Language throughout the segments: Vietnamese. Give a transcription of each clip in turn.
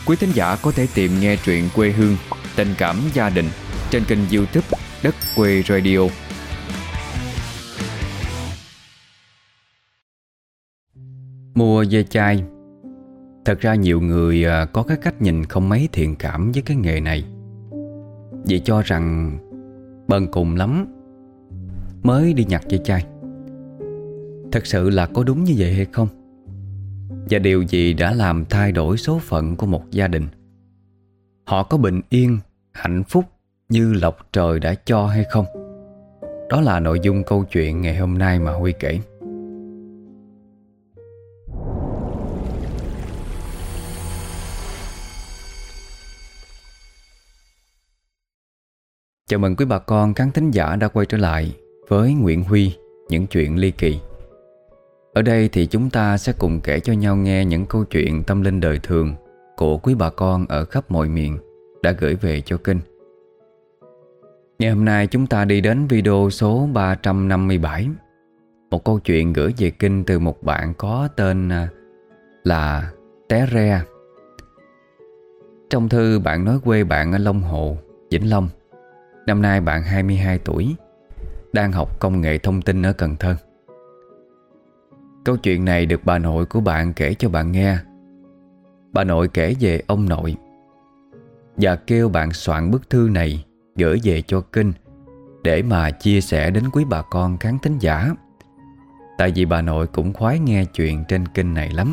Quý thính giả có thể tìm nghe truyện quê hương, tình cảm gia đình trên kênh YouTube Đất Quê Radio. Mua ve chai. Thật ra nhiều người có cái cách nhìn không mấy thiện cảm với cái nghề này, vì cho rằng bần cùng lắm mới đi nhặt ve chai. Thật sự là có đúng như vậy hay không? Và điều gì đã làm thay đổi số phận của một gia đình? Họ có bình yên, hạnh phúc như lộc trời đã cho hay không? Đó là nội dung câu chuyện ngày hôm nay mà Huy kể. Chào mừng quý bà con khán thính giả đã quay trở lại với Nguyễn Huy, những chuyện ly kỳ. Ở đây thì chúng ta sẽ cùng kể cho nhau nghe những câu chuyện tâm linh đời thường của quý bà con ở khắp mọi miền đã gửi về cho kênh. Ngày hôm nay chúng ta đi đến video số 357, một câu chuyện gửi về kênh từ một bạn có tên là Té Re. Trong thư bạn nói quê bạn ở Long Hồ, Vĩnh Long. Năm nay bạn 22 tuổi, đang học công nghệ thông tin ở Cần Thơ. Câu chuyện này được bà nội của bạn kể cho bạn nghe. Bà nội kể về ông nội và kêu bạn soạn bức thư này gửi về cho kênh để mà chia sẻ đến quý bà con khán thính giả. Tại vì bà nội cũng khoái nghe chuyện trên kênh này lắm.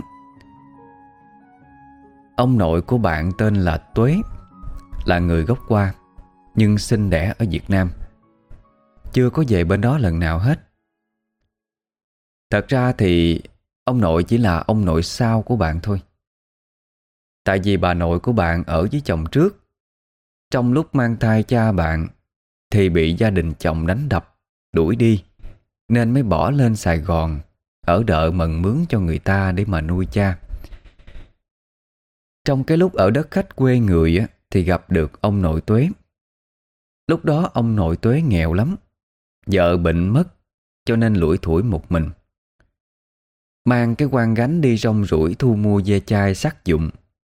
Ông nội của bạn tên là Tuế, là người gốc Hoa nhưng sinh đẻ ở Việt Nam, chưa có về bên đó lần nào hết. Thật ra thì ông nội chỉ là ông nội sau của bạn thôi. Tại vì bà nội của bạn ở với chồng trước. Trong lúc mang thai cha bạn thì bị gia đình chồng đánh đập, đuổi đi, nên mới bỏ lên Sài Gòn ở đợ mần mướn cho người ta để mà nuôi cha. Trong cái lúc ở đất khách quê người thì gặp được ông nội Tuế. Lúc đó ông nội Tuế nghèo lắm, vợ bệnh mất cho nên lủi thủi một mình, mang cái quan gánh đi rong ruổi thu mua ve chai sắt dụng.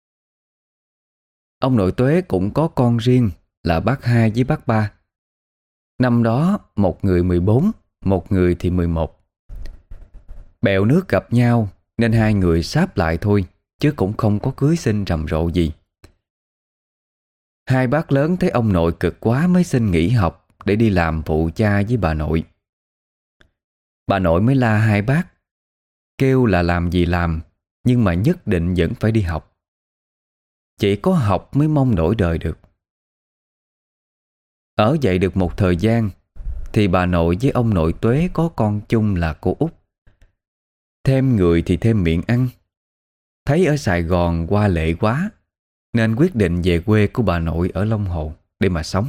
Ông nội Tuế cũng có con riêng là bác hai với bác ba. Năm đó một người 14, một người thì 11. Bèo nước gặp nhau nên hai người sáp lại thôi, chứ cũng không có cưới xin rầm rộ gì. Hai bác lớn thấy ông nội cực quá mới xin nghỉ học để đi làm phụ cha với bà nội. Bà nội mới la hai bác, kêu là làm gì làm, nhưng mà nhất định vẫn phải đi học. Chỉ có học mới mong đổi đời được. Ở vậy được một thời gian thì bà nội với ông nội Tuế có con chung là cô Út. Thêm người thì thêm miệng ăn. Thấy ở Sài Gòn hoa lệ quá nên quyết định về quê của bà nội ở Long Hồ để mà sống.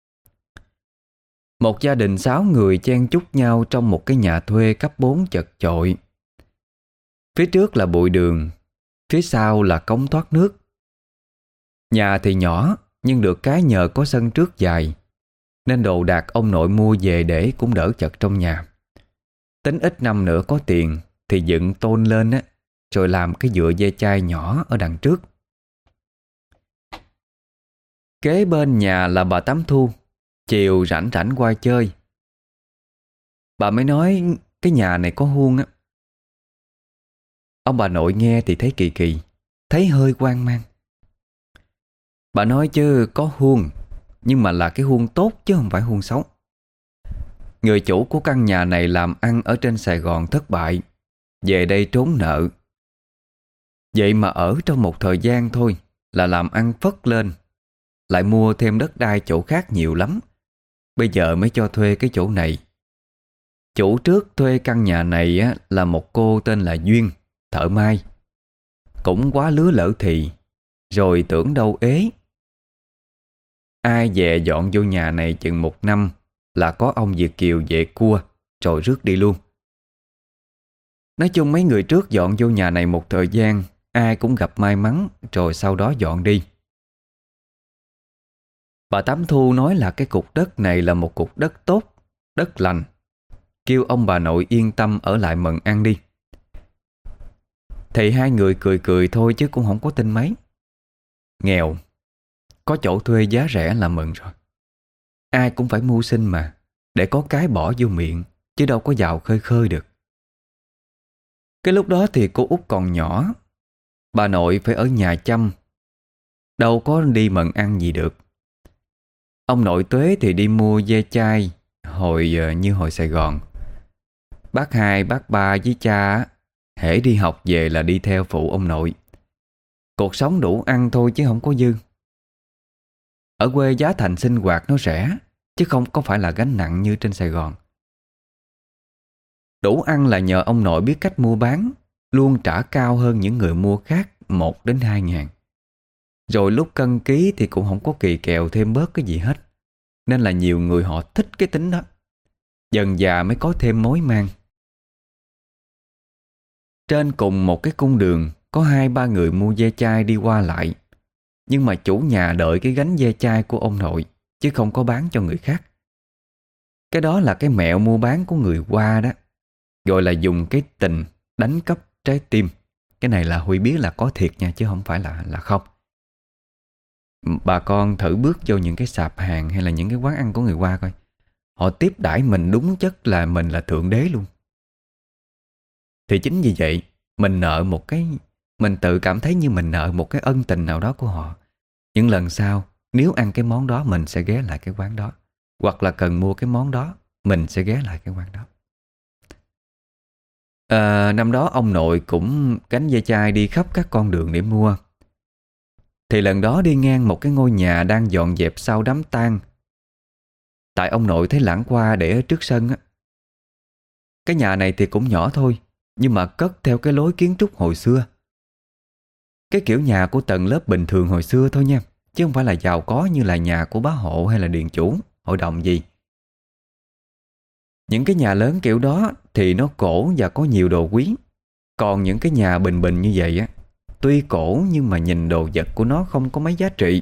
Một gia đình 6 người chen chúc nhau trong một cái nhà thuê cấp 4 chật chội. Phía trước là bụi đường, phía sau là cống thoát nước. Nhà thì nhỏ nhưng được cái nhờ có sân trước dài, nên đồ đạc ông nội mua về để cũng đỡ chật trong nhà. Tính ít năm nữa có tiền thì dựng tôn lên rồi làm cái dựa ve chai nhỏ ở đằng trước. Kế bên nhà là bà Tám Thu, chiều rảnh rảnh qua chơi. Bà mới nói cái nhà này có huông á. Ông bà nội nghe thì thấy kỳ kỳ, thấy hơi hoang mang. Bà nói chứ có huông, nhưng mà là cái huông tốt chứ không phải huông xấu. Người chủ của căn nhà này làm ăn ở trên Sài Gòn thất bại, về đây trốn nợ. Vậy mà ở trong một thời gian thôi là làm ăn phất lên, lại mua thêm đất đai chỗ khác nhiều lắm. Bây giờ mới cho thuê cái chỗ này. Chủ trước thuê căn nhà này là một cô tên là Duyên, thợ may. Cũng quá lứa lỡ thì, rồi tưởng đâu ế. Ai dè dọn vô nhà này chừng 1 năm là có ông Việt kiều về cua, rồi rước đi luôn. Nói chung mấy người trước dọn vô nhà này một thời gian, ai cũng gặp may mắn, rồi sau đó dọn đi. Bà Tám Thu nói là cái cục đất này là một cục đất tốt, đất lành, kêu ông bà nội yên tâm ở lại mần ăn đi. Thì hai người cười cười thôi chứ cũng không có tin mấy. Nghèo, có chỗ thuê giá rẻ là mừng rồi. Ai cũng phải mưu sinh mà, để có cái bỏ vô miệng, chứ đâu có giàu khơi khơi được. Cái lúc đó thì cô út còn nhỏ, bà nội phải ở nhà chăm, đâu có đi mần ăn gì được. Ông nội Tuế thì đi mua ve chai như hồi Sài Gòn. Bác hai, bác ba với cha á, hễ đi học về là đi theo phụ ông nội. Cuộc sống đủ ăn thôi chứ không có dư. Ở quê giá thành sinh hoạt nó rẻ, chứ không có phải là gánh nặng như trên Sài Gòn. Đủ ăn là nhờ ông nội biết cách mua bán, luôn trả cao hơn những người mua khác 1 đến 2 ngàn. Rồi lúc cân ký thì cũng không có kỳ kèo thêm bớt cái gì hết. Nên là nhiều người họ thích cái tính đó. Dần dà mới có thêm mối mang. Trên cùng một cái cung đường có 2-3 người mua ve chai đi qua lại. Nhưng mà chủ nhà đợi cái gánh ve chai của ông nội, chứ không có bán cho người khác. Cái đó là cái mẹo mua bán của người Hoa đó, gọi là dùng cái tình đánh cắp trái tim. Cái này là Huy biết là có thiệt nha, chứ không phải là không. Bà con thử bước vô những cái sạp hàng hay là những cái quán ăn của người Hoa coi. Họ tiếp đãi mình đúng chất là mình là thượng đế luôn. Thì chính vì vậy mình tự cảm thấy như mình nợ một cái ân tình nào đó của họ. Những lần sau, nếu ăn cái món đó mình sẽ ghé lại cái quán đó, hoặc là cần mua cái món đó mình sẽ ghé lại cái quán đó. Năm đó ông nội cũng gánh ve chai đi khắp các con đường để mua. Thì lần đó đi ngang một cái ngôi nhà đang dọn dẹp sau đám tang. Tại ông nội thấy lãng qua để ở trước sân á. Cái nhà này thì cũng nhỏ thôi, nhưng mà cất theo cái lối kiến trúc hồi xưa. Cái kiểu nhà của tầng lớp bình thường hồi xưa thôi nha, chứ không phải là giàu có như là nhà của bá hộ hay là điền chủ, hội đồng gì. Những cái nhà lớn kiểu đó thì nó cổ và có nhiều đồ quý. Còn những cái nhà bình bình như vậy á, tuy cổ nhưng mà nhìn đồ vật của nó không có mấy giá trị.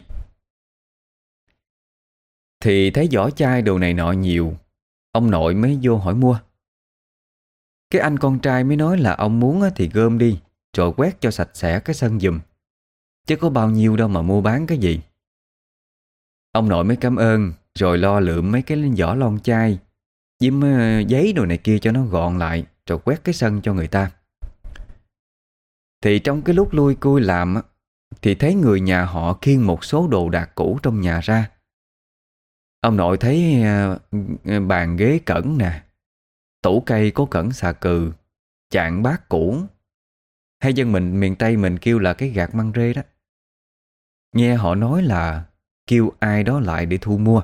Thì thấy vỏ chai đồ này nọ nhiều, ông nội mới vô hỏi mua. Cái anh con trai mới nói là ông muốn thì gom đi, rồi quét cho sạch sẽ cái sân giùm, chứ có bao nhiêu đâu mà mua bán cái gì. Ông nội mới cảm ơn, rồi lo lượm mấy cái vỏ lon chai với giấy đồ này kia cho nó gọn lại, rồi quét cái sân cho người ta. Thì trong cái lúc lui cui làm á, thì thấy người nhà họ khiêng một số đồ đạc cũ trong nhà ra. Ông nội thấy bàn ghế cẩn nè, tủ cây có cẩn xà cừ, chạn bát cũ, hay dân mình miền Tây mình kêu là cái gạt măng rê đó. Nghe họ nói là kêu ai đó lại để thu mua.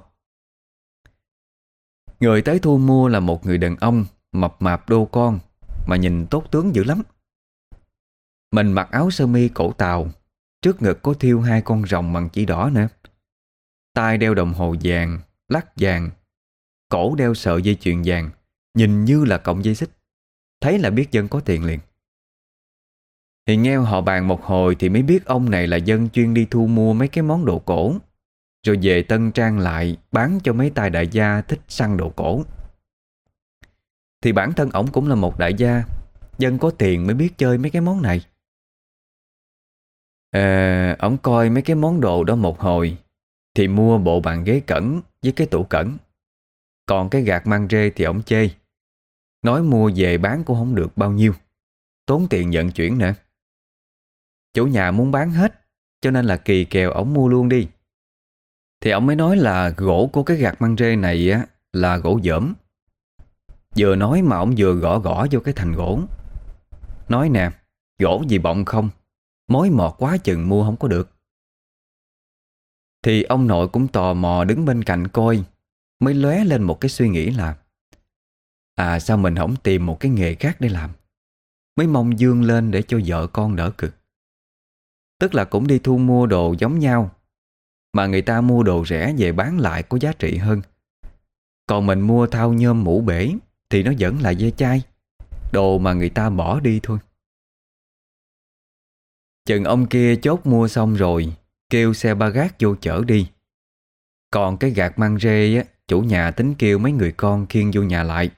Người tới thu mua là một người đàn ông mập mạp đô con, mà nhìn tốt tướng dữ lắm. Mình mặc áo sơ mi cổ tàu, trước ngực có thêu 2 con rồng bằng chỉ đỏ nữa. Tai đeo đồng hồ vàng, lắc vàng, cổ đeo sợi dây chuyền vàng, nhìn như là cọng dây xích. Thấy là biết dân có tiền liền. Thì nghe họ bàn một hồi thì mới biết ông này là dân chuyên đi thu mua mấy cái món đồ cổ, rồi về tân trang lại bán cho mấy tay đại gia thích săn đồ cổ. Thì bản thân ổng cũng là một đại gia, dân có tiền mới biết chơi mấy cái món này. Ổng coi mấy cái món đồ đó một hồi thì mua bộ bàn ghế cẩn với cái tủ cẩn. Còn cái gạt măng rê thì ổng chê, nói mua về bán cũng không được bao nhiêu, tốn tiền vận chuyển nữa. Chủ nhà muốn bán hết, cho nên là kỳ kèo ổng mua luôn đi. Thì ổng mới nói là gỗ của cái gạt măng rê này á là gỗ dởm. Vừa nói mà ổng vừa gõ gõ vô cái thành gỗ. Nói nè, gỗ gì bọng không, mối mọt quá chừng mua không có được. Thì ông nội cũng tò mò đứng bên cạnh coi, mới lóe lên một cái suy nghĩ là sao mình không tìm một cái nghề khác để làm. Mới mong dương lên để cho vợ con đỡ cực. Tức là cũng đi thu mua đồ giống nhau, mà người ta mua đồ rẻ về bán lại có giá trị hơn. Còn mình mua thau nhôm mũ bể thì nó vẫn là ve chai, đồ mà người ta bỏ đi thôi. Chừng ông kia chốt mua xong rồi, kêu xe ba gác vô chở đi. Còn cái gạt măng rê á, chủ nhà tính kêu mấy người con khiêng vô nhà lại.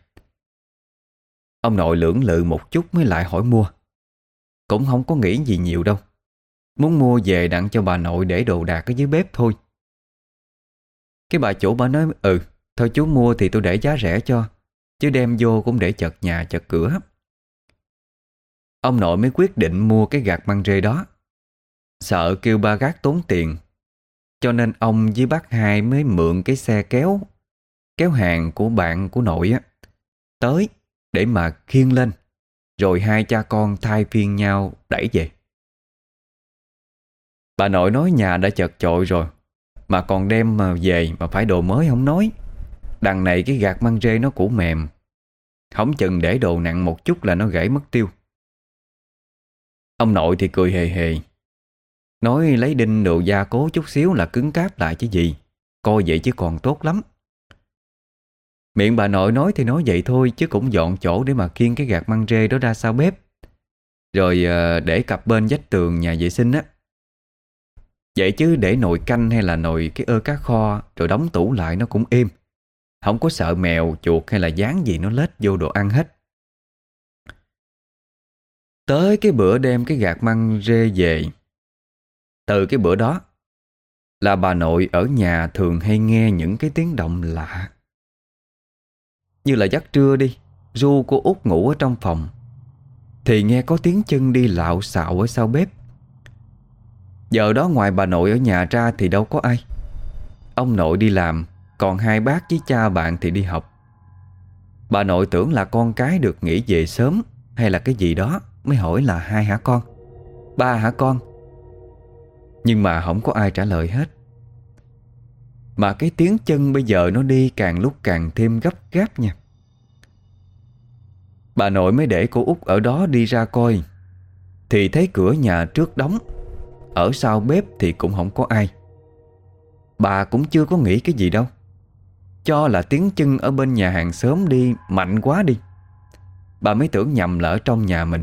Ông nội lưỡng lự một chút mới lại hỏi mua. Cũng không có nghĩ gì nhiều đâu. muốn mua về đặng cho bà nội để đồ đạc ở dưới bếp thôi. Cái bà chủ bà nói thôi chú mua thì tôi để giá rẻ cho, chứ đem vô cũng để chật nhà chật cửa. Ông nội mới quyết định mua cái gạt măng rê đó. Sợ kêu ba gác tốn tiền, cho nên ông với bác hai mới mượn cái xe kéo hàng của bạn của nội á tới để mà khiêng lên, rồi hai cha con thay phiên nhau đẩy về. Bà nội nói nhà đã chật chội rồi mà còn đem mà về mà phải đồ mới không nói. Đằng này cái gạt măng rê nó cũ mềm, không chừng để đồ nặng một chút là nó gãy mất tiêu. Ông nội thì cười hề hề, nói lấy đinh đồ gia cố chút xíu là cứng cáp lại chứ gì, coi vậy chứ còn tốt lắm. Miệng bà nội nói thì nói vậy thôi, chứ cũng dọn chỗ để mà khiêng cái gạt măng rê đó ra sau bếp, rồi để cặp bên vách tường nhà vệ sinh á. Vậy chứ để nồi canh hay là nồi cái cá kho rồi đóng tủ lại nó cũng êm, không có sợ mèo, chuột hay là dán gì nó lết vô đồ ăn hết. Tới cái bữa đem cái gạt măng rê về, từ cái bữa đó là bà nội ở nhà thường hay nghe những cái tiếng động lạ. Như là giấc trưa đi, ru cô Út ngủ ở trong phòng thì nghe có tiếng chân đi lạo xạo ở sau bếp. Giờ đó ngoài bà nội ở nhà ra thì đâu có ai. Ông nội đi làm, còn hai bác với cha bạn thì đi học. Bà nội tưởng là con cái được nghỉ về sớm hay là cái gì đó, mới hỏi là 2 hả con, 3 hả con. Nhưng mà không có ai trả lời hết. Mà cái tiếng chân bây giờ nó đi càng lúc càng thêm gấp gáp nha. Bà nội mới để cô Út ở đó đi ra coi, thì thấy cửa nhà trước đóng, ở sau bếp thì cũng không có ai. Bà cũng chưa có nghĩ cái gì đâu, cho là tiếng chân ở bên nhà hàng xóm đi mạnh quá đi. Bà mới tưởng nhầm là ở trong nhà mình.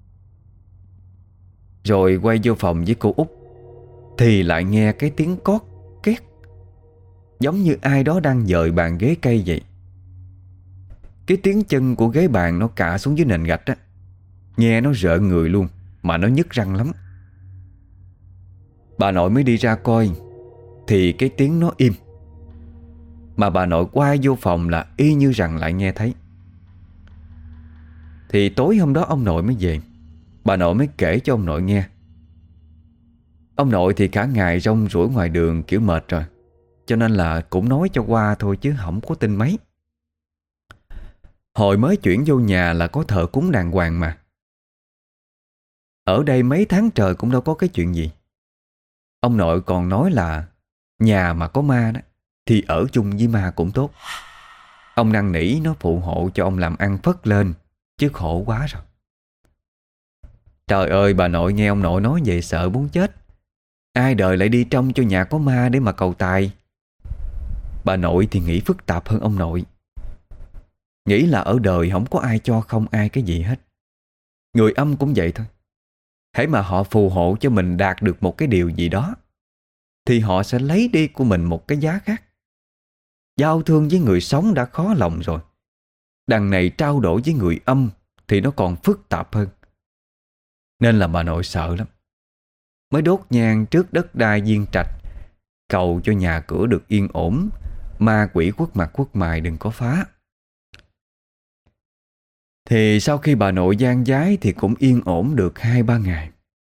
Rồi quay vô phòng với cô Út thì lại nghe cái tiếng cót két, giống như ai đó đang dời bàn ghế cây vậy. Cái tiếng chân của ghế bàn nó cạ xuống dưới nền gạch á, nghe nó rợn người luôn, mà nó nhức răng lắm. Bà nội mới đi ra coi thì cái tiếng nó im. Mà bà nội quay vô phòng là y như rằng lại nghe thấy. Thì tối hôm đó ông nội mới về, bà nội mới kể cho ông nội nghe. Ông nội thì cả ngày rong ruổi ngoài đường kiểu mệt rồi, cho nên là cũng nói cho qua thôi chứ không có tin mấy. Hồi mới chuyển vô nhà là có thờ cúng đàng hoàng mà. Ở đây mấy tháng trời cũng đâu có cái chuyện gì. Ông nội còn nói là nhà mà có ma đó thì ở chung với ma cũng tốt. Ông năn nỉ nó phụ hộ cho ông làm ăn phất lên, chứ khổ quá rồi. Trời ơi, bà nội nghe ông nội nói vậy sợ muốn chết. Ai đời lại đi trông cho nhà có ma để mà cầu tài. Bà nội thì nghĩ phức tạp hơn ông nội. Nghĩ là ở đời không có ai cho không ai cái gì hết. Người âm cũng vậy thôi. Hễ mà họ phù hộ cho mình đạt được một cái điều gì đó thì họ sẽ lấy đi của mình một cái giá khác. Giao thương với người sống đã khó lòng rồi, đằng này trao đổi với người âm thì nó còn phức tạp hơn. Nên là bà nội sợ lắm, mới đốt nhang trước đất đai viên trạch, cầu cho nhà cửa được yên ổn, ma quỷ quất mặt quất mày đừng có phá. Thì sau khi bà nội gian giái thì cũng yên ổn được 2-3 ngày.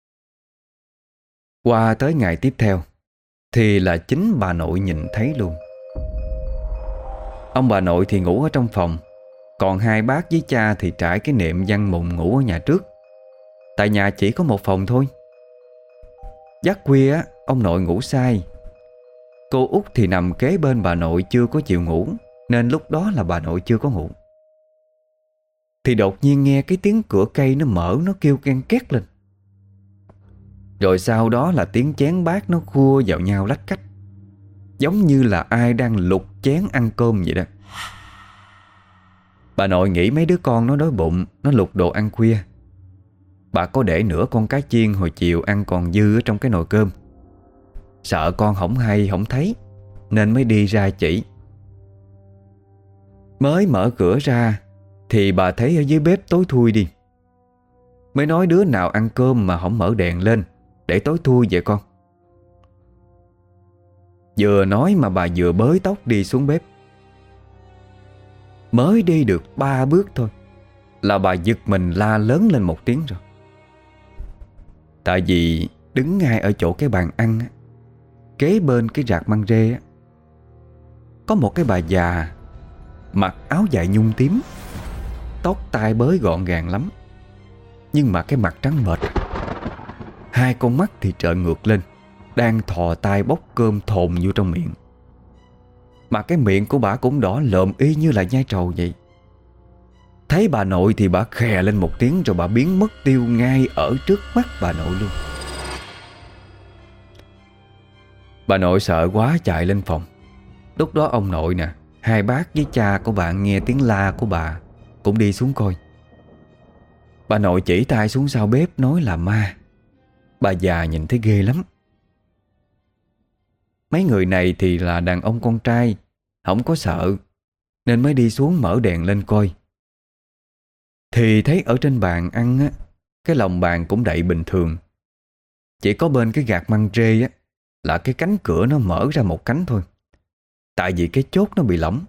Qua tới ngày tiếp theo thì là chính bà nội nhìn thấy luôn. Ông bà nội thì ngủ ở trong phòng, còn hai bác với cha thì trải cái nệm văn mùng ngủ ở nhà trước. Tại nhà chỉ có một phòng thôi. Giấc khuya á, ông nội ngủ say. Cô Út thì nằm kế bên bà nội chưa có chịu ngủ, nên lúc đó là bà nội chưa có ngủ. Thì đột nhiên nghe cái tiếng cửa cây nó mở, nó kêu ken két lên. Rồi sau đó là tiếng chén bát nó khua vào nhau lách cách, giống như là ai đang lục chén ăn cơm vậy đó. Bà nội nghĩ mấy đứa con nó đói bụng, nó lục đồ ăn khuya. Bà có để nửa con cá chiên hồi chiều ăn còn dư ở trong cái nồi cơm. Sợ con không hay không thấy nên mới đi ra chỉ. Mới mở cửa ra thì bà thấy ở dưới bếp tối thui đi. Mới nói đứa nào ăn cơm mà không mở đèn lên để tối thui vậy con. Vừa nói mà bà vừa bới tóc đi xuống bếp. Mới đi được 3 bước thôi là bà giật mình la lớn lên một tiếng rồi. Tại vì đứng ngay ở chỗ cái bàn ăn á, kế bên cái rạc măng rê á, có một cái bà già mặc áo dài nhung tím, tóc tai bới gọn gàng lắm, nhưng mà cái mặt trắng bệch, hai con mắt thì trợn ngược lên, đang thò tay bóc cơm thồn vô trong miệng. Mà cái miệng của bà cũng đỏ lợm y như là nhai trầu vậy. Thấy bà nội thì bà khè lên một tiếng, rồi bà biến mất tiêu ngay ở trước mắt bà nội luôn. Bà nội sợ quá chạy lên phòng. Lúc đó ông nội nè, hai bác với cha của bạn nghe tiếng la của bà cũng đi xuống coi. Bà nội chỉ tay xuống sau bếp nói là ma. Bà già nhìn thấy ghê lắm. Mấy người này thì là đàn ông con trai, không có sợ, nên mới đi xuống mở đèn lên coi. Thì thấy ở trên bàn ăn á, cái lòng bàn cũng đậy bình thường. Chỉ có bên cái gạt măng rê á, là cái cánh cửa nó mở ra một cánh thôi. Tại vì cái chốt nó bị lỏng.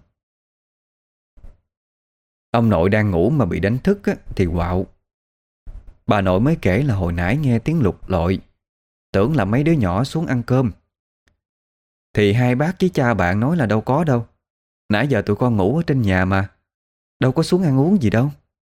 Ông nội đang ngủ mà bị đánh thức á, thì quạo. Bà nội mới kể là hồi nãy nghe tiếng lục lọi, tưởng là mấy đứa nhỏ xuống ăn cơm. Thì hai bác với cha bạn nói là đâu có đâu, nãy giờ tụi con ngủ ở trên nhà mà, đâu có xuống ăn uống gì đâu.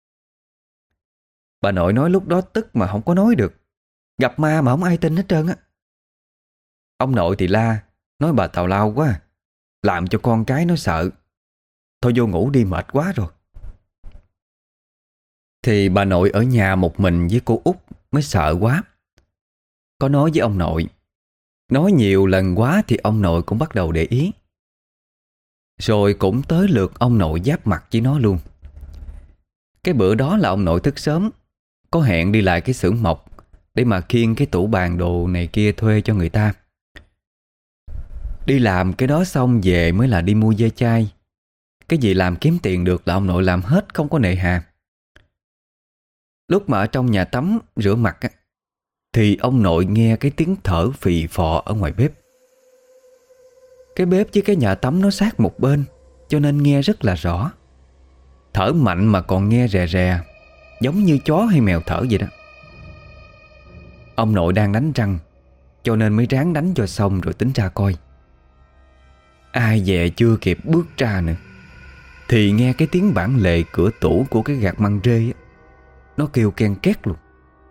Bà nội nói lúc đó tức mà không có nói được. Gặp ma mà không ai tin hết trơn á. Ông nội thì la, nói bà tào lao quá, làm cho con cái nó sợ. Thôi vô ngủ đi, mệt quá rồi. Thì bà nội ở nhà một mình với cô út mới sợ quá. Có nói với ông nội. Nói nhiều lần quá thì ông nội cũng bắt đầu để ý. Rồi cũng tới lượt ông nội giáp mặt với nó luôn. Cái bữa đó là ông nội thức sớm, có hẹn đi lại cái xưởng mộc để mà khiêng cái tủ bàn đồ này kia thuê cho người ta. Đi làm cái đó xong về mới là đi mua ve chai. Cái gì làm kiếm tiền được là ông nội làm hết, không có nề hà. Lúc mà ở trong nhà tắm rửa mặt á, thì ông nội nghe cái tiếng thở phì phò ở ngoài bếp. Cái bếp với cái nhà tắm nó sát một bên, cho nên nghe rất là rõ. Thở mạnh mà còn nghe rè rè, giống như chó hay mèo thở vậy đó. Ông nội đang đánh răng, cho nên mới ráng đánh cho xong rồi tính ra coi. Ai dè chưa kịp bước ra nữa, thì nghe cái tiếng bản lề cửa tủ của cái gạt măng rê á, nó kêu ken két luôn.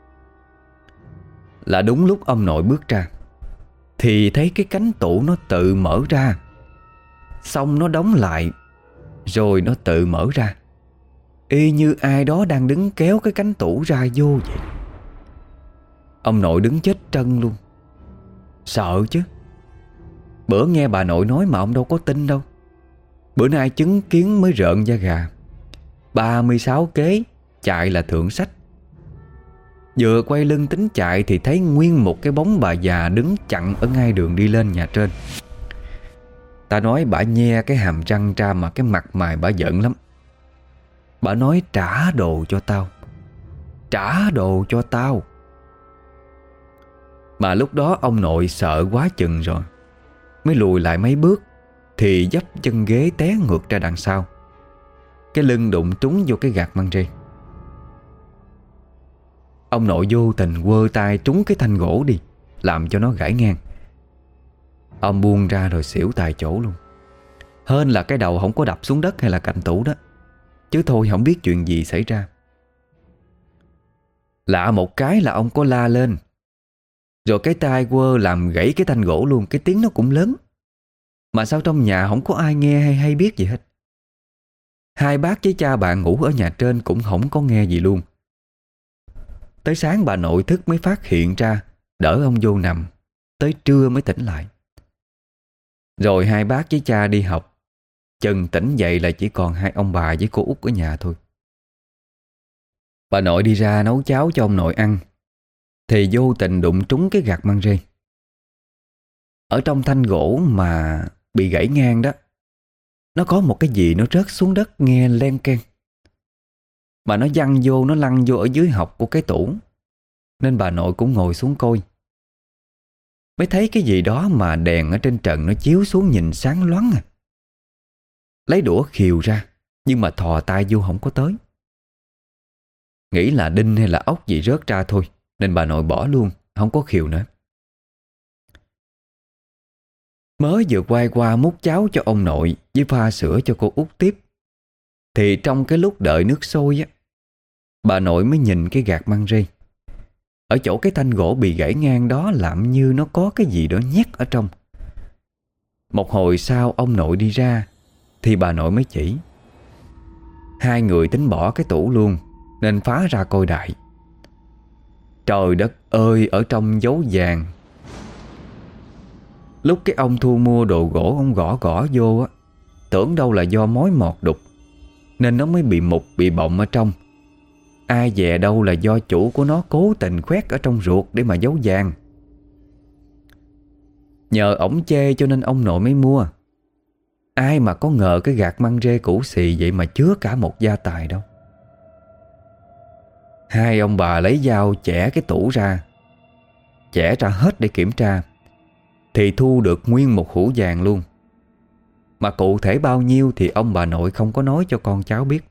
Là đúng lúc ông nội bước ra, thì thấy cái cánh tủ nó tự mở ra, xong nó đóng lại, rồi nó tự mở ra, y như ai đó đang đứng kéo cái cánh tủ ra vô vậy. Ông nội đứng chết trân luôn. Sợ chứ. Bữa nghe bà nội nói mà ông đâu có tin đâu. Bữa nay chứng kiến mới rợn da gà. 36 kế chạy là thượng sách. Vừa quay lưng tính chạy thì thấy nguyên một cái bóng bà già đứng chặn ở ngay đường đi lên nhà trên. Ta nói bả nhe cái hàm răng ra mà cái mặt mày bả giận lắm. Bả nói trả đồ cho tao, trả đồ cho tao. Mà lúc đó ông nội sợ quá chừng rồi, mới lùi lại mấy bước, thì dấp chân ghế té ngược ra đằng sau. Cái lưng đụng trúng vô cái gạt măng rê. Ông nội vô tình quơ tay trúng cái thanh gỗ đi, làm cho nó gãy ngang. Ông buông ra rồi xỉu tại chỗ luôn. Hên là cái đầu không có đập xuống đất hay là cạnh tủ đó, chứ thôi không biết chuyện gì xảy ra. Lạ một cái là ông có la lên, rồi cái tay quơ làm gãy cái thanh gỗ luôn. Cái tiếng nó cũng lớn, mà sao trong nhà không có ai nghe hay biết gì hết. Hai bác với cha bạn ngủ ở nhà trên cũng không có nghe gì luôn. Tới sáng bà nội thức mới phát hiện ra, đỡ ông vô nằm. Tới trưa mới tỉnh lại. Rồi hai bác với cha đi học, chừng tỉnh dậy là chỉ còn hai ông bà với cô út ở nhà thôi. Bà nội đi ra nấu cháo cho ông nội ăn, thì vô tình đụng trúng cái gạt măng rê. Ở trong thanh gỗ mà bị gãy ngang đó, nó có một cái gì nó rớt xuống đất nghe len keng. Mà nó văng vô, nó lăn vô ở dưới hộc của cái tủ, nên bà nội cũng ngồi xuống coi. mới thấy cái gì đó mà đèn ở trên trần nó chiếu xuống nhìn sáng loáng à. Lấy đũa khìu ra, nhưng mà thò tay vô không có tới. Nghĩ là đinh hay là ốc gì rớt ra thôi, nên bà nội bỏ luôn, không có khìu nữa. Mới vừa quay qua múc cháo cho ông nội với pha sữa cho cô Út tiếp, thì trong cái lúc đợi nước sôi á, bà nội mới nhìn cái gạt măng rê. Ở chỗ cái thanh gỗ bị gãy ngang đó làm như nó có cái gì đó nhét ở trong. Một hồi sau ông nội đi ra thì bà nội mới chỉ. Hai người tính bỏ cái tủ luôn, nên phá ra coi đại. Trời đất ơi, ở trong dấu vàng. Lúc cái ông thu mua đồ gỗ, ông gõ gõ vô á, tưởng đâu là do mối mọt đục, nên nó mới bị mục bị bọng ở trong. Ai dè đâu là do chủ của nó cố tình khoét ở trong ruột để mà giấu vàng. Nhờ ổng chê cho nên ông nội mới mua. Ai mà có ngờ cái gạt măng rê cũ xì vậy mà chứa cả một gia tài đâu. Hai ông bà lấy dao chẻ cái tủ ra, chẻ ra hết để kiểm tra, thì thu được nguyên một hũ vàng luôn. Mà cụ thể bao nhiêu thì ông bà nội không có nói cho con cháu biết.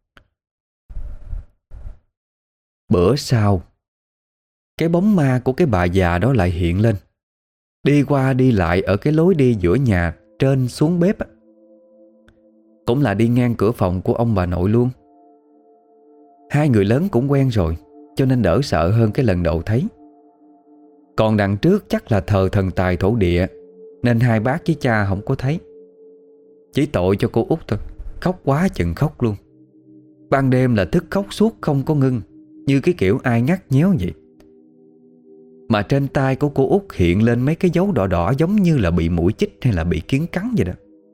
Bữa sau, cái bóng ma của cái bà già đó lại hiện lên, đi qua đi lại ở cái lối đi giữa nhà trên xuống bếp á. Cũng là đi ngang cửa phòng của ông bà nội luôn. Hai người lớn cũng quen rồi, cho nên đỡ sợ hơn cái lần đầu thấy. Còn đằng trước chắc là thờ thần tài thổ địa, nên hai bác với cha không có thấy. Chỉ tội cho cô Út thôi, khóc quá chừng khóc luôn. Ban đêm là thức khóc suốt không có ngưng, như cái kiểu ai ngắt nhéo vậy. Mà trên tay của cô Út hiện lên mấy cái dấu đỏ đỏ, giống như là bị muỗi chích hay là bị kiến cắn vậy đó.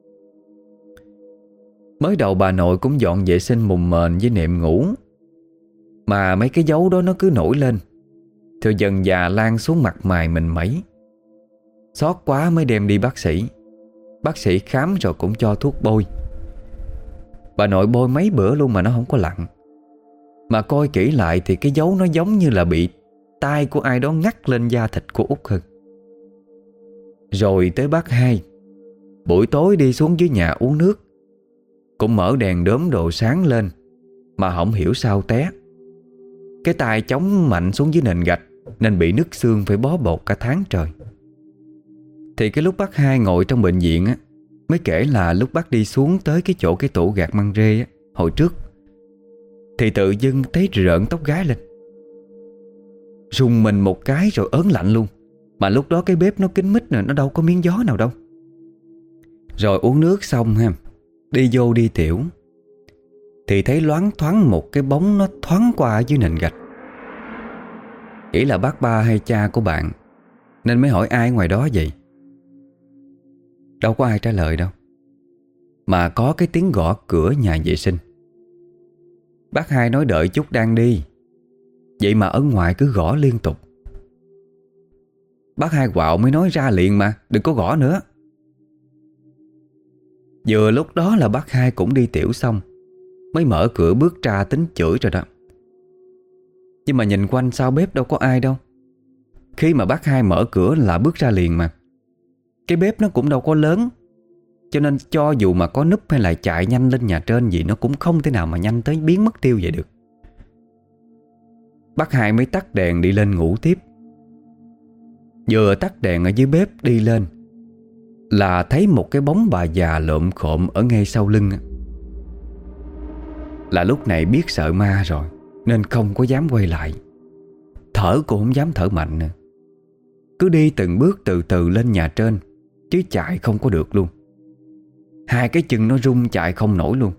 Mới đầu bà nội cũng dọn vệ sinh mùng mền với nệm ngủ, mà mấy cái dấu đó nó cứ nổi lên, rồi dần dà lan xuống mặt mày mình mẩy. Xót quá mới đem đi bác sĩ. Bác sĩ khám rồi cũng cho thuốc bôi. Bà nội bôi mấy bữa luôn mà nó không có lặn. Mà coi kỹ lại thì cái dấu nó giống như là bị tay của ai đó ngắt lên da thịt của Út hơn. Rồi tới bác hai, buổi tối đi xuống dưới nhà uống nước, cũng mở đèn đốm đồ sáng lên, mà không hiểu sao té. Cái tay chống mạnh xuống dưới nền gạch, nên bị nứt xương phải bó bột cả tháng trời. Thì cái lúc bác hai ngồi trong bệnh viện á, mới kể là lúc bác đi xuống tới cái chỗ cái tủ gạt măng rê á, hồi trước, thì tự dưng thấy rợn tóc gái lên, rùng mình một cái rồi ớn lạnh luôn. Mà lúc đó cái bếp nó kín mít nè, nó đâu có miếng gió nào đâu. Rồi uống nước xong ha, đi vô đi tiểu, thì thấy loáng thoáng một cái bóng nó thoáng qua dưới nền gạch. Nghĩ là bác ba hay cha của bạn, nên mới hỏi ai ngoài đó vậy. Đâu có ai trả lời đâu, mà có cái tiếng gõ cửa nhà vệ sinh. Bác hai nói đợi chút đang đi, vậy mà ở ngoài cứ gõ liên tục. Bác hai quạo mới nói ra liền mà, đừng có gõ nữa. Vừa lúc đó là bác hai cũng đi tiểu xong, mới mở cửa bước ra tính chửi rồi đó. Nhưng mà nhìn quanh sau bếp đâu có ai đâu. Khi mà bác hai mở cửa là bước ra liền mà. Cái bếp nó cũng đâu có lớn, cho nên cho dù mà có núp hay là chạy nhanh lên nhà trên gì, nó cũng không thể nào mà nhanh tới biến mất tiêu vậy được. Bác hai mới tắt đèn đi lên ngủ tiếp. Vừa tắt đèn ở dưới bếp đi lên, là thấy một cái bóng bà già lộm khộm ở ngay sau lưng. Là lúc này biết sợ ma rồi, nên không có dám quay lại. Thở cũng không dám thở mạnh nữa. Cứ đi từng bước từ từ lên nhà trên, chứ chạy không có được luôn. Hai cái chân nó run chạy không nổi luôn.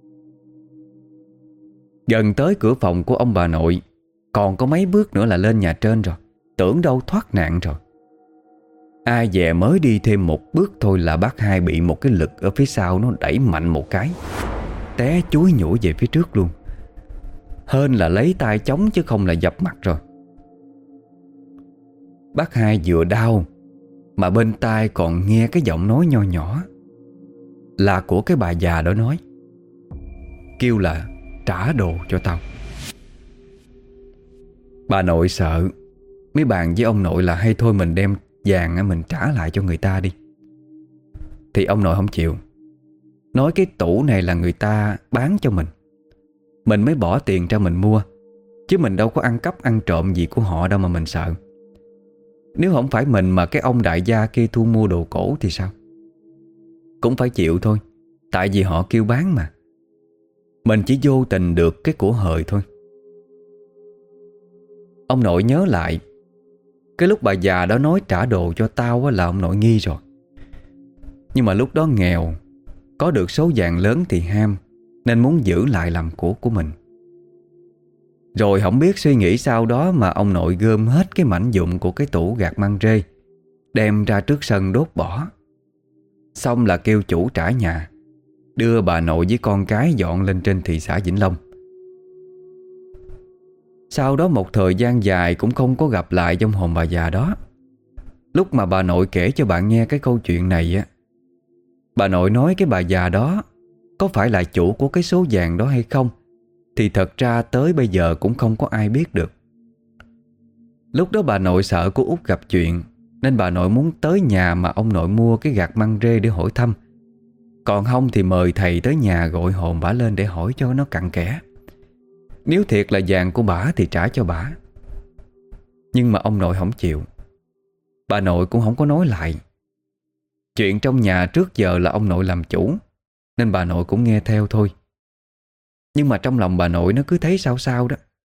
Gần tới cửa phòng của ông bà nội, còn có mấy bước nữa là lên nhà trên rồi. Tưởng đâu thoát nạn rồi. Ai dè mới đi thêm một bước thôi là bác hai bị một cái lực ở phía sau nó đẩy mạnh một cái, té chúi nhủi về phía trước luôn. Hên là lấy tay chống chứ không là dập mặt rồi. Bác hai vừa đau mà bên tai còn nghe cái giọng nói nho nhỏ, là của cái bà già đó nói, kêu là trả đồ cho tao. Bà nội sợ, mới bàn với ông nội là hay thôi mình đem vàng mình trả lại cho người ta đi. Thì ông nội không chịu, nói cái tủ này là người ta bán cho mình mới bỏ tiền ra mình mua, chứ mình đâu có ăn cắp ăn trộm gì của họ đâu mà mình sợ. Nếu không phải mình mà cái ông đại gia kia thu mua đồ cổ thì sao? Cũng phải chịu thôi, tại vì họ kêu bán mà. Mình chỉ vô tình được cái của hời thôi. Ông nội nhớ lại cái lúc bà già đó nói trả đồ cho tao á, là ông nội nghi rồi. Nhưng mà lúc đó nghèo, có được số vàng lớn thì ham, nên muốn giữ lại làm của mình. Rồi không biết suy nghĩ sau đó mà ông nội gom hết cái mảnh vụn của cái tủ gạt măng rê, đem ra trước sân đốt bỏ. Xong là kêu chủ trả nhà, đưa bà nội với con cái dọn lên trên thị xã Vĩnh Long. Sau đó một thời gian dài cũng không có gặp lại vong hồn bà già đó. Lúc mà bà nội kể cho bạn nghe cái câu chuyện này á, bà nội nói cái bà già đó có phải là chủ của cái số vàng đó hay không thì thật ra tới bây giờ cũng không có ai biết được. Lúc đó bà nội sợ cô út gặp chuyện, nên bà nội muốn tới nhà mà ông nội mua cái gạt măng rê để hỏi thăm. Còn không thì mời thầy tới nhà gọi hồn bả lên để hỏi cho nó cặn kẽ. Nếu thiệt là vàng của bả thì trả cho bả. Nhưng mà ông nội không chịu. Bà nội cũng không có nói lại. Chuyện trong nhà trước giờ là ông nội làm chủ, nên bà nội cũng nghe theo thôi. Nhưng mà trong lòng bà nội nó cứ thấy sao sao đó.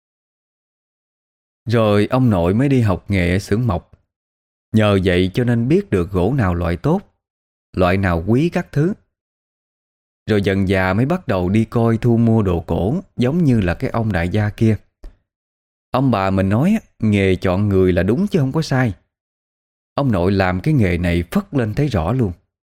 Rồi ông nội mới đi học nghề ở xưởng mộc. Nhờ vậy cho nên biết được gỗ nào loại tốt, loại nào quý các thứ. Rồi dần già mới bắt đầu đi coi thu mua đồ cổ, giống như là cái ông đại gia kia. Ông bà mình nói nghề chọn người là đúng chứ không có sai. Ông nội làm cái nghề này phất lên thấy rõ luôn.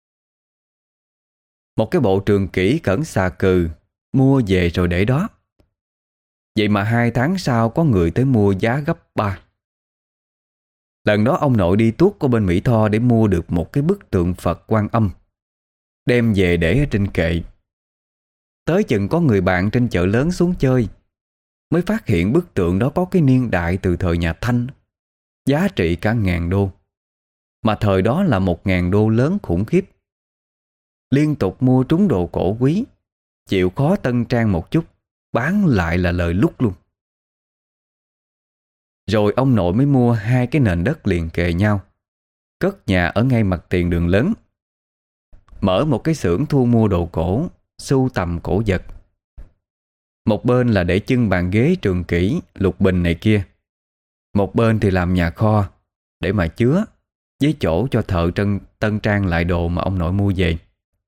Một cái bộ trường kỷ cẩn xà cừ mua về rồi để đó. Vậy mà 2 tháng sau có người tới mua giá gấp 3. Lần đó ông nội đi tuốt qua bên Mỹ Tho để mua được một cái bức tượng Phật Quan Âm, đem về để ở trên kệ. Tới chừng có người bạn trên chợ lớn xuống chơi, mới phát hiện bức tượng đó có cái niên đại từ thời nhà Thanh, giá trị cả 1.000 đô. Mà thời đó là 1.000 đô lớn khủng khiếp. Liên tục mua trúng đồ cổ quý, chịu khó tân trang một chút, bán lại là lời lút luôn. Rồi ông nội mới mua 2 cái nền đất liền kề nhau, cất nhà ở ngay mặt tiền đường lớn, mở một cái xưởng thu mua đồ cổ, sưu tầm cổ vật. Một bên là để trưng bàn ghế trường kỷ, lục bình này kia. Một bên thì làm nhà kho để mà chứa, với chỗ cho thợ tân trang lại đồ mà ông nội mua về.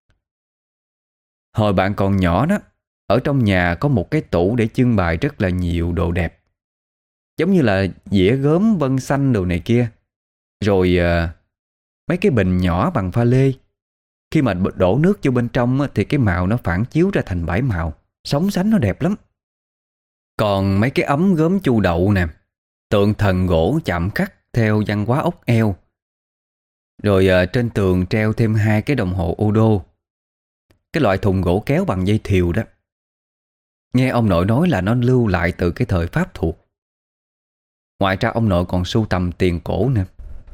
Hồi bạn còn nhỏ đó, ở trong nhà có một cái tủ để trưng bày rất là nhiều đồ đẹp, giống như là dĩa gốm vân xanh đồ này kia. Rồi mấy cái bình nhỏ bằng pha lê, khi mà đổ nước vô bên trong thì cái màu nó phản chiếu ra thành 7 màu, sóng sánh nó đẹp lắm. Còn mấy cái ấm gốm chu đậu nè, tượng thần gỗ chạm khắc theo văn hóa ốc eo. Rồi trên tường treo thêm 2 cái đồng hồ ô đô, cái loại thùng gỗ kéo bằng dây thìu đó. Nghe ông nội nói là nó lưu lại từ cái thời Pháp thuộc. Ngoài ra ông nội còn sưu tầm tiền cổ nè.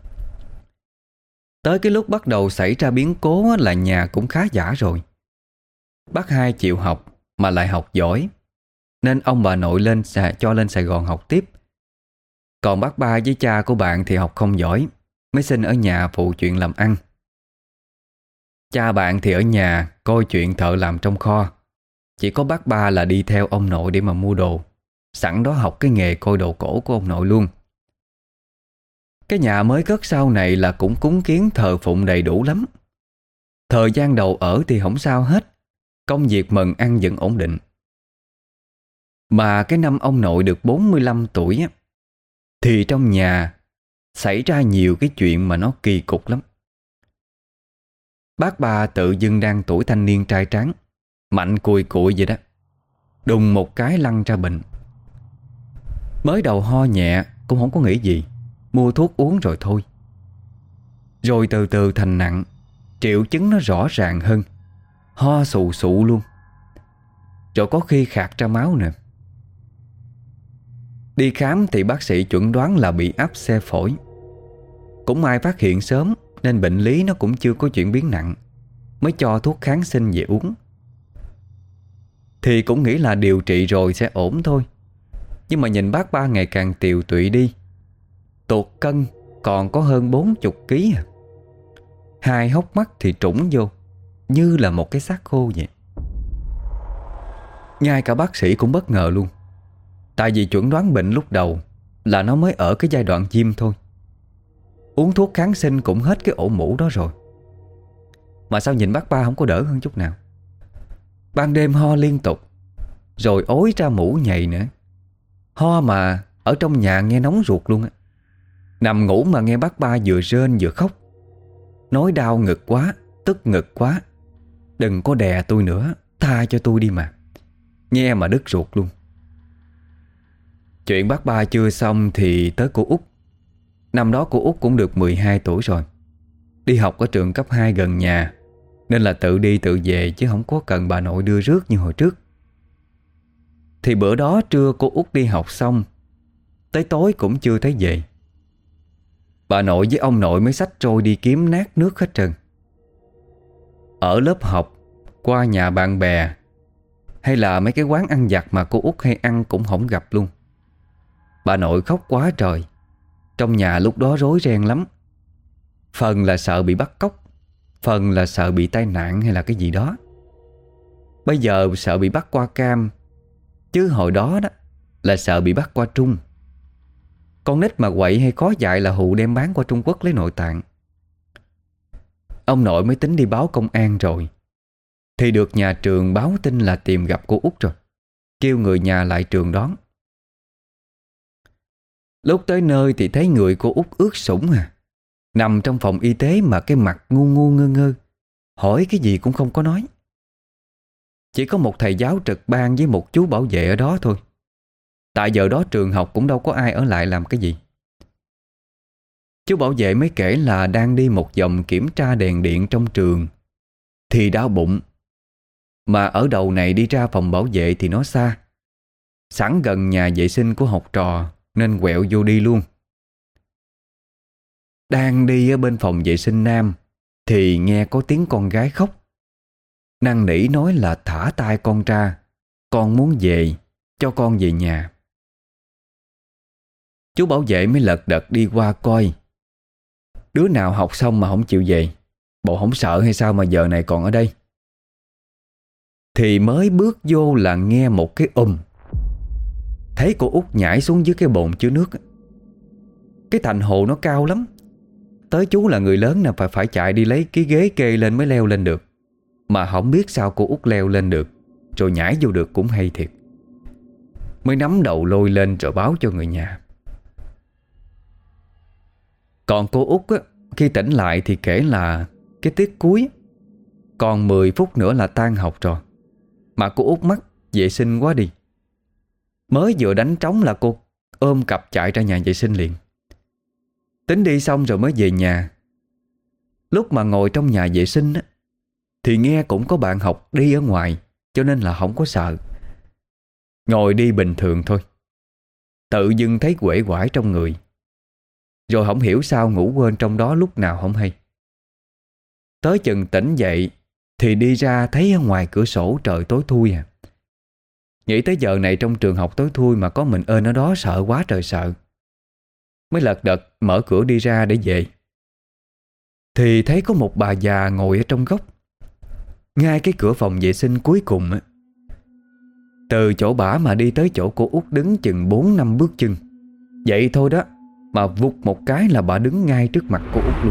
Tới cái lúc bắt đầu xảy ra biến cố là nhà cũng khá giả rồi. Bác hai chịu học mà lại học giỏi, nên ông bà nội cho lên Sài Gòn học tiếp. Còn bác ba với cha của bạn thì học không giỏi, mới xin ở nhà phụ chuyện làm ăn. Cha bạn thì ở nhà coi chuyện thợ làm trong kho. Chỉ có bác ba là đi theo ông nội để mà mua đồ, sẵn đó học cái nghề coi đồ cổ của ông nội luôn. Cái nhà mới cất sau này là cũng cúng kiến thờ phụng đầy đủ lắm. Thời gian đầu ở thì không sao hết, công việc mần ăn vẫn ổn định. Mà cái năm ông nội được 45 tuổi á, thì trong nhà xảy ra nhiều cái chuyện mà nó kỳ cục lắm. Bác ba tự dưng đang tuổi thanh niên trai tráng, mạnh cùi cụi vậy đó, đùng một cái lăn ra bệnh. Mới đầu ho nhẹ cũng không có nghĩ gì, mua thuốc uống rồi thôi. Rồi từ từ thành nặng, triệu chứng nó rõ ràng hơn, ho sù sụ luôn. Rồi có khi khạc ra máu nè. Đi khám thì bác sĩ chuẩn đoán là bị áp xe phổi. Cũng may phát hiện sớm nên bệnh lý nó cũng chưa có chuyển biến nặng, mới cho thuốc kháng sinh về uống. Thì cũng nghĩ là điều trị rồi sẽ ổn thôi. Nhưng mà nhìn bác Ba ngày càng tiều tụy đi, tụt cân còn có hơn 40 kg à. Hai hốc mắt thì trũng vô, như là một cái xác khô vậy. Ngay cả bác sĩ cũng bất ngờ luôn. Tại vì chuẩn đoán bệnh lúc đầu là nó mới ở cái giai đoạn viêm thôi. Uống thuốc kháng sinh cũng hết cái ổ mũ đó rồi, mà sao nhìn bác Ba không có đỡ hơn chút nào. Ban đêm ho liên tục, rồi ối ra mũ nhầy nữa. Ho mà ở trong nhà nghe nóng ruột luôn á. Nằm ngủ mà nghe bác Ba vừa rên vừa khóc, nói đau ngực quá, tức ngực quá, đừng có đè tôi nữa, tha cho tôi đi mà. Nghe mà đứt ruột luôn. Chuyện bác Ba chưa xong thì tới cô Út. Năm đó cô Út cũng được 12 tuổi rồi, đi học ở trường cấp 2 gần nhà, nên là tự đi tự về chứ không có cần bà nội đưa rước như hồi trước. Thì bữa đó trưa cô Út đi học xong, tới tối cũng chưa thấy về. Bà nội với ông nội mới xách trôi đi kiếm nát nước hết trơn. Ở lớp học, qua nhà bạn bè, hay là mấy cái quán ăn vặt mà cô Út hay ăn cũng không gặp luôn. Bà nội khóc quá trời. Trong nhà lúc đó rối ren lắm. Phần là sợ bị bắt cóc, phần là sợ bị tai nạn hay là cái gì đó. Bây giờ sợ bị bắt qua Cam, chứ hồi đó đó là sợ bị bắt qua Trung. Con nít mà quậy hay khó dạy là hù đem bán qua Trung Quốc lấy nội tạng. Ông nội mới tính đi báo công an rồi, thì được nhà trường báo tin là tìm gặp cô Út rồi, kêu người nhà lại trường đón. Lúc tới nơi thì thấy người cô Út ướt sũng à, nằm trong phòng y tế mà cái mặt ngu ngu ngơ ngơ, hỏi cái gì cũng không có nói. Chỉ có một thầy giáo trực ban với một chú bảo vệ ở đó thôi. Tại giờ đó trường học cũng đâu có ai ở lại làm cái gì. Chú bảo vệ mới kể là đang đi một vòng kiểm tra đèn điện trong trường thì đau bụng. Mà ở đầu này đi ra phòng bảo vệ thì nó xa, sẵn gần nhà vệ sinh của học trò nên quẹo vô đi luôn. Đang đi ở bên phòng vệ sinh nam thì nghe có tiếng con gái khóc, năn nỉ nói là thả tay con ra, con muốn về, cho con về nhà. Chú bảo vệ mới lật đật đi qua coi. Đứa nào học xong mà không chịu về, bộ không sợ hay sao mà giờ này còn ở đây. Thì mới bước vô là nghe một cái thấy cô Út nhảy xuống dưới cái bồn chứa nước. Cái thành hồ nó cao lắm, tới chú là người lớn nè phải chạy đi lấy cái ghế kê lên mới leo lên được. Mà không biết sao cô Út leo lên được rồi nhảy vô được cũng hay thiệt. Mới nắm đầu lôi lên rồi báo cho người nhà. Còn cô Út á, khi tỉnh lại thì kể là cái tiết cuối, còn 10 phút nữa là tan học rồi, mà cô Út mắc vệ sinh quá đi. Mới vừa đánh trống là cô ôm cặp chạy ra nhà vệ sinh liền. Tính đi xong rồi mới về nhà. Lúc mà ngồi trong nhà vệ sinh á, thì nghe cũng có bạn học đi ở ngoài, cho nên là không có sợ. Ngồi đi bình thường thôi, tự dưng thấy uể oải trong người, rồi không hiểu sao ngủ quên trong đó lúc nào không hay. Tới chừng tỉnh dậy thì đi ra thấy ở ngoài cửa sổ trời tối thui à. Nghĩ tới giờ này trong trường học tối thui mà có mình ơn ở đó sợ quá trời sợ. Mới lật đật mở cửa đi ra để về. Thì thấy có một bà già ngồi ở trong góc, ngay cái cửa phòng vệ sinh cuối cùng á. Từ chỗ bả mà đi tới chỗ cô Út đứng chừng 4-5 bước chân. Vậy thôi đó, mà vụt một cái là bà đứng ngay trước mặt cô Út luôn.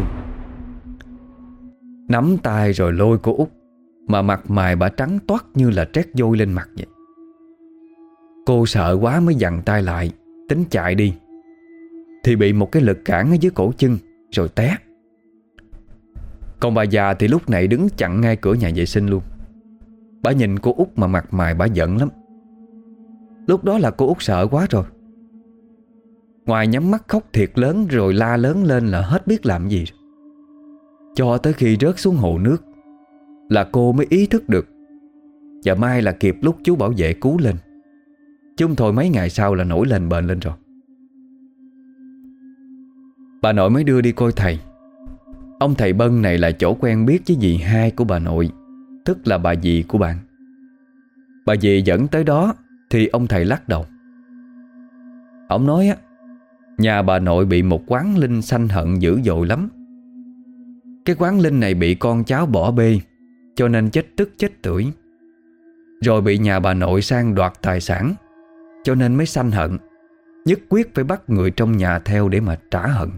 Nắm tay rồi lôi cô Út, mà mặt mày bả trắng toát như là trét vôi lên mặt vậy. Cô sợ quá mới giằng tay lại, tính chạy đi, thì bị một cái lực cản ở dưới cổ chân rồi té. Còn bà già thì lúc này đứng chặn ngay cửa nhà vệ sinh luôn. Bà nhìn cô Út mà mặt mày bả giận lắm. Lúc đó là cô Út sợ quá rồi, ngoài nhắm mắt khóc thiệt lớn rồi la lớn lên là hết biết làm gì. Cho tới khi rớt xuống hồ nước là cô mới ý thức được. Và may là kịp lúc chú bảo vệ cứu lên, chứ không thôi mấy ngày sau là nổi lên bệnh lên rồi. Bà nội mới đưa đi coi thầy. Ông thầy Bân này là chỗ quen biết với dì hai của bà nội, tức là bà dì của bạn. Bà dì dẫn tới đó thì ông thầy lắc đầu. Ông nói á, nhà bà nội bị một quán linh sanh hận dữ dội lắm. Cái quán linh này bị con cháu bỏ bê, cho nên chết tức chết tưởi. Rồi bị nhà bà nội sang đoạt tài sản, cho nên mới sanh hận, nhất quyết phải bắt người trong nhà theo để mà trả hận.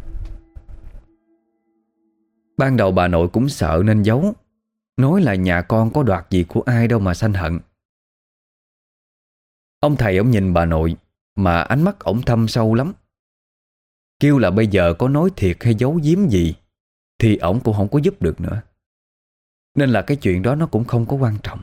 Ban đầu bà nội cũng sợ nên giấu, nói là nhà con có đoạt gì của ai đâu mà sanh hận. Ông thầy ông nhìn bà nội mà ánh mắt ổng thâm sâu lắm. Kêu là bây giờ có nói thiệt hay giấu giếm gì thì ổng cũng không có giúp được nữa. Nên là cái chuyện đó nó cũng không có quan trọng.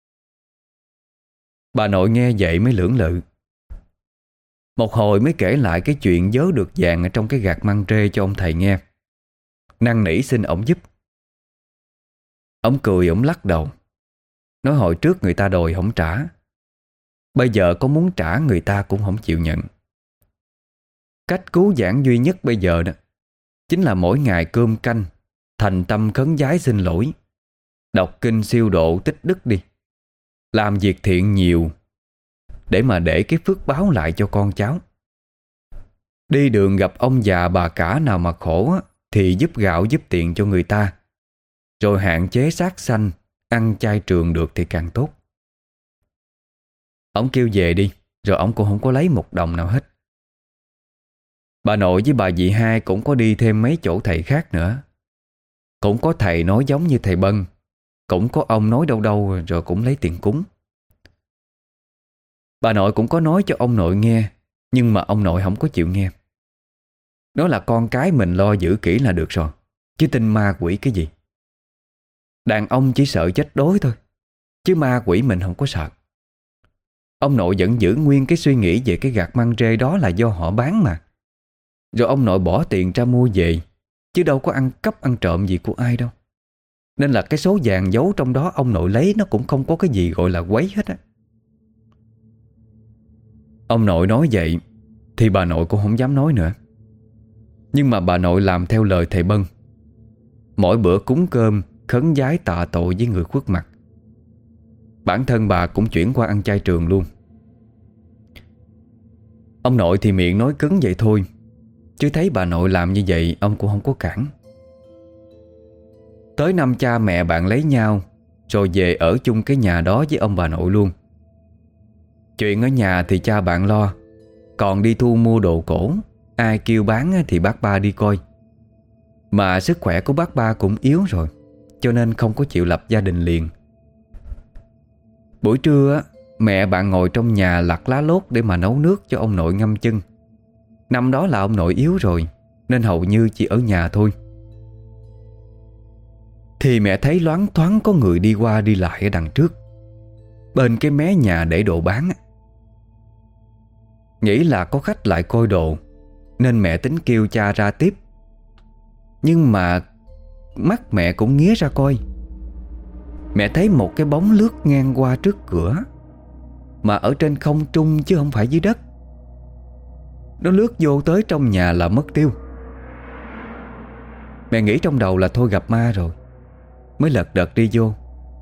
Bà nội nghe vậy mới lưỡng lự. Một hồi mới kể lại cái chuyện vớ được vàng ở trong cái gạt măng trê cho ông thầy nghe, năn nỉ xin ổng giúp. Ổng cười, ổng lắc đầu, nói hồi trước người ta đòi không trả, bây giờ có muốn trả người ta cũng không chịu nhận. Cách cứu vãn duy nhất bây giờ đó chính là mỗi ngày cơm canh, thành tâm khấn vái xin lỗi, đọc kinh siêu độ tích đức đi, làm việc thiện nhiều để mà để cái phước báo lại cho con cháu. Đi đường gặp ông già bà cả nào mà khổ thì giúp gạo giúp tiền cho người ta, rồi hạn chế sát sanh, ăn chay trường được thì càng tốt. Ông kêu về đi, rồi ông cũng không có lấy một đồng nào hết. Bà nội với bà dì hai cũng có đi thêm mấy chỗ thầy khác nữa. Cũng có thầy nói giống như thầy Bân, cũng có ông nói đâu đâu rồi cũng lấy tiền cúng. Bà nội cũng có nói cho ông nội nghe, nhưng mà ông nội không có chịu nghe. Nói là con cái mình lo giữ kỹ là được rồi, chứ tin ma quỷ cái gì. Đàn ông chỉ sợ chết đói thôi, chứ ma quỷ mình không có sợ. Ông nội vẫn giữ nguyên cái suy nghĩ về cái gạt măng rê đó là do họ bán mà. Rồi ông nội bỏ tiền ra mua về, chứ đâu có ăn cắp ăn trộm gì của ai đâu. Nên là cái số vàng giấu trong đó ông nội lấy nó cũng không có cái gì gọi là quấy hết á. Ông nội nói vậy thì bà nội cũng không dám nói nữa. Nhưng mà bà nội làm theo lời thầy Bân. Mỗi bữa cúng cơm, khấn vái tạ tội với người khuất mặt. Bản thân bà cũng chuyển qua ăn chay trường luôn. Ông nội thì miệng nói cứng vậy thôi, chứ thấy bà nội làm như vậy ông cũng không có cản. Tới năm cha mẹ bạn lấy nhau, rồi về ở chung cái nhà đó với ông bà nội luôn. Chuyện ở nhà thì cha bạn lo, còn đi thu mua đồ cổ, ai kêu bán thì bác ba đi coi. Mà sức khỏe của bác ba cũng yếu rồi, cho nên không có chịu lập gia đình liền. Buổi trưa mẹ bạn ngồi trong nhà lặt lá lốt để mà nấu nước cho ông nội ngâm chân. Năm đó là ông nội yếu rồi, nên hầu như chỉ ở nhà thôi. Thì mẹ thấy loáng thoáng có người đi qua đi lại ở đằng trước, bên cái mé nhà để đồ bán. Nghĩ là có khách lại coi đồ, nên mẹ tính kêu cha ra tiếp. Nhưng mà mắt mẹ cũng nghía ra coi. Mẹ thấy một cái bóng lướt ngang qua trước cửa, mà ở trên không trung chứ không phải dưới đất. Nó lướt vô tới trong nhà là mất tiêu. Mẹ nghĩ trong đầu là thôi gặp ma rồi, mới lật đật đi vô.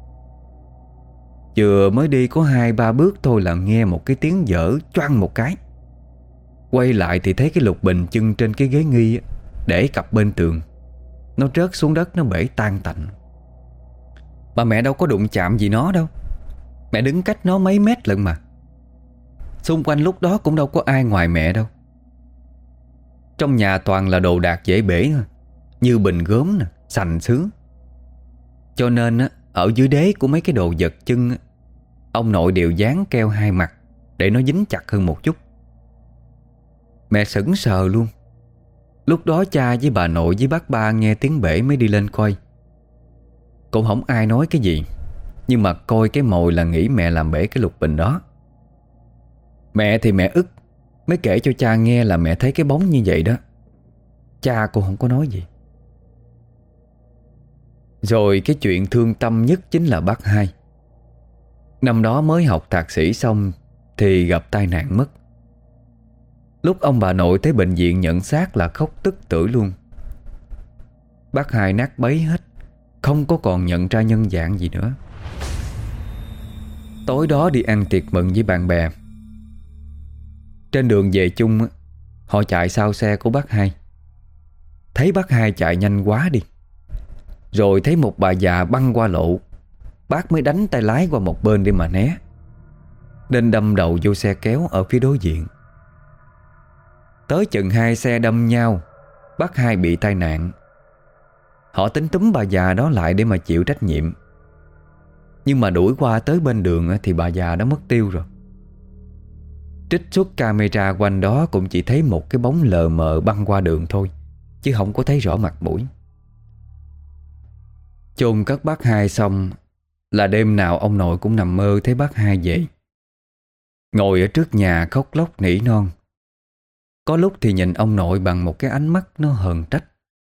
Vừa mới đi có 2-3 bước thôi là nghe một cái tiếng dở choang một cái. Quay lại thì thấy cái lục bình chân trên cái ghế nghi để cặp bên tường, nó rớt xuống đất, nó bể tan tành. Mà mẹ đâu có đụng chạm gì nó đâu, mẹ đứng cách nó mấy mét lận mà. Xung quanh lúc đó cũng đâu có ai ngoài mẹ đâu. Trong nhà toàn là đồ đạc dễ bể, như bình gốm nè, sành sứ. Cho nên ở dưới đế của mấy cái đồ vật chân, ông nội đều dán keo 2 mặt để nó dính chặt hơn một chút. Mẹ sững sờ luôn. Lúc đó cha với bà nội với bác ba nghe tiếng bể mới đi lên coi. Cũng không ai nói cái gì, nhưng mà coi cái mồi là nghĩ mẹ làm bể cái lục bình đó. Mẹ thì mẹ ức, mới kể cho cha nghe là mẹ thấy cái bóng như vậy đó. Cha cũng không có nói gì. Rồi cái chuyện thương tâm nhất chính là bác hai. Năm đó mới học thạc sĩ xong thì gặp tai nạn mất. Lúc ông bà nội tới bệnh viện nhận xác là khóc tức tưởi luôn. Bác Hai nát bấy hết, không có còn nhận ra nhân dạng gì nữa. Tối đó đi ăn tiệc mừng với bạn bè. Trên đường về chung, họ chạy sau xe của bác Hai. Thấy bác Hai chạy nhanh quá đi, rồi thấy một bà già băng qua lộ, bác mới đánh tay lái qua một bên để mà né, nên đâm đầu vô xe kéo ở phía đối diện. Tới chừng hai xe đâm nhau, bác Hai bị tai nạn. Họ tính túm bà già đó lại để mà chịu trách nhiệm, nhưng mà đuổi qua tới bên đường thì bà già đã mất tiêu rồi. Trích xuất camera quanh đó cũng chỉ thấy một cái bóng lờ mờ băng qua đường thôi, chứ không có thấy rõ mặt mũi. Chôn cất bác Hai xong là đêm nào ông nội cũng nằm mơ thấy bác Hai về, ngồi ở trước nhà khóc lóc nỉ non. Có lúc thì nhìn ông nội bằng một cái ánh mắt nó hờn trách.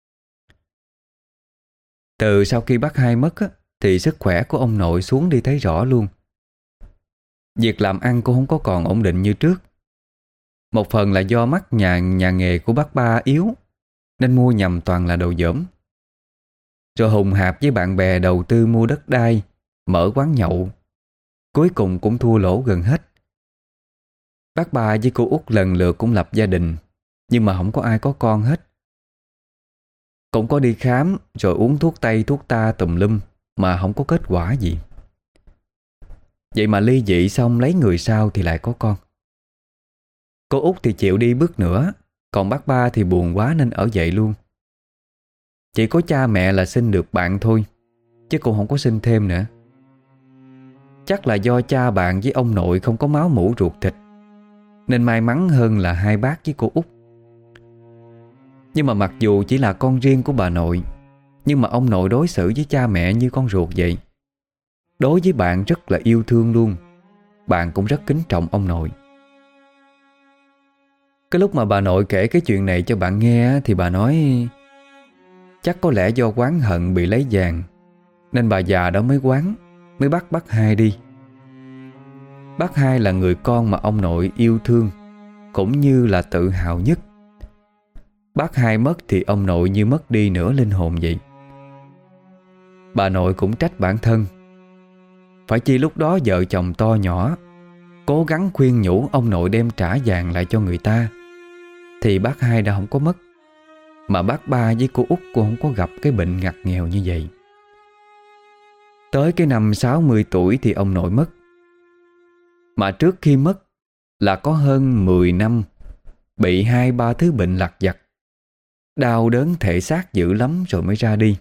Từ sau khi bác Hai mất thì sức khỏe của ông nội xuống đi thấy rõ luôn. Việc làm ăn cũng không có còn ổn định như trước. Một phần là do mắt nhà nghề của bác Ba yếu, nên mua nhầm toàn là đồ dởm. Rồi hùng hạp với bạn bè đầu tư mua đất đai, mở quán nhậu, cuối cùng cũng thua lỗ gần hết. Bác Ba với cô Út lần lượt cũng lập gia đình, nhưng mà không có ai có con hết. Cũng có đi khám rồi uống thuốc tây thuốc ta tùm lum mà không có kết quả gì. Vậy mà ly dị xong lấy người sau thì lại có con. Cô Út thì chịu đi bước nữa, còn bác Ba thì buồn quá nên ở vậy luôn. Chỉ có cha mẹ là sinh được bạn thôi, chứ cũng không có sinh thêm nữa. Chắc là do cha bạn với ông nội không có máu mủ ruột thịt, nên may mắn hơn là hai bác với cô Út. Nhưng mà mặc dù chỉ là con riêng của bà nội, nhưng mà ông nội đối xử với cha mẹ như con ruột vậy. Đối với bạn rất là yêu thương luôn. Bạn cũng rất kính trọng ông nội. Cái lúc mà bà nội kể cái chuyện này cho bạn nghe thì bà nói chắc có lẽ do oán hận bị lấy vàng, nên bà già đó mới bắt bác Hai đi. Bác Hai là người con mà ông nội yêu thương, cũng như là tự hào nhất. Bác Hai mất thì ông nội như mất đi nửa linh hồn vậy. Bà nội cũng trách bản thân. Phải chi lúc đó vợ chồng to nhỏ cố gắng khuyên nhủ ông nội đem trả vàng lại cho người ta, thì bác Hai đã không có mất, mà bác Ba với cô Út cũng không có gặp cái bệnh ngặt nghèo như vậy. Tới cái năm 60 tuổi thì ông nội mất. Mà trước khi mất là có hơn 10 năm bị 2-3 thứ bệnh lặt vặt, đau đớn thể xác dữ lắm rồi mới ra đi.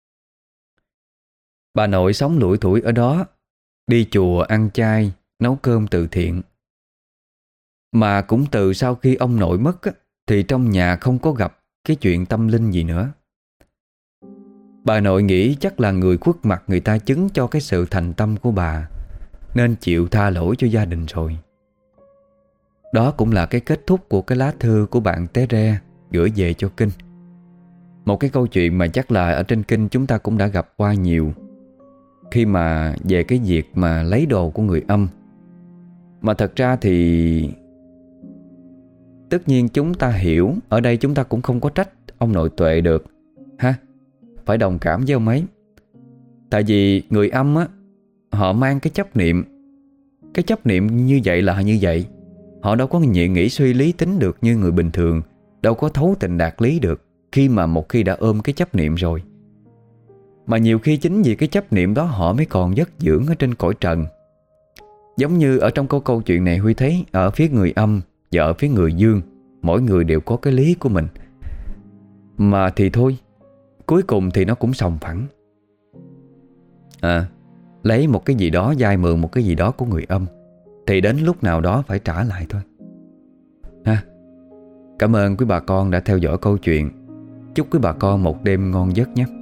Bà nội sống lủi thủi ở đó, đi chùa ăn chay, nấu cơm từ thiện. Mà cũng từ sau khi ông nội mất thì trong nhà không có gặp cái chuyện tâm linh gì nữa. Bà nội nghĩ chắc là người khuất mặt người ta chứng cho cái sự thành tâm của bà, nên chịu tha lỗi cho gia đình rồi. Đó cũng là cái kết thúc của cái lá thư của bạn Té Re gửi về cho Kinh. Một cái câu chuyện mà chắc là ở trên Kinh chúng ta cũng đã gặp qua nhiều, khi mà về cái việc mà lấy đồ của người âm. Mà thật ra thì tất nhiên chúng ta hiểu, ở đây chúng ta cũng không có trách ông nội Tuệ được ha, phải đồng cảm với ông ấy. Tại vì người âm họ mang cái chấp niệm. Cái chấp niệm như vậy là như vậy. Họ đâu có nghĩ suy lý tính được như người bình thường, đâu có thấu tình đạt lý được khi mà một khi đã ôm cái chấp niệm rồi. Mà nhiều khi chính vì cái chấp niệm đó họ mới còn vất dưỡng ở trên cõi trần. Giống như ở trong câu chuyện này Huy thấy ở phía người âm và ở phía người dương, mỗi người đều có cái lý của mình. Mà thì thôi, cuối cùng thì nó cũng sòng phẳng. Lấy một cái gì đó, vay mượn một cái gì đó của người âm, thì đến lúc nào đó phải trả lại thôi ha. Cảm ơn quý bà con đã theo dõi câu chuyện. Chúc quý bà con một đêm ngon giấc nhé.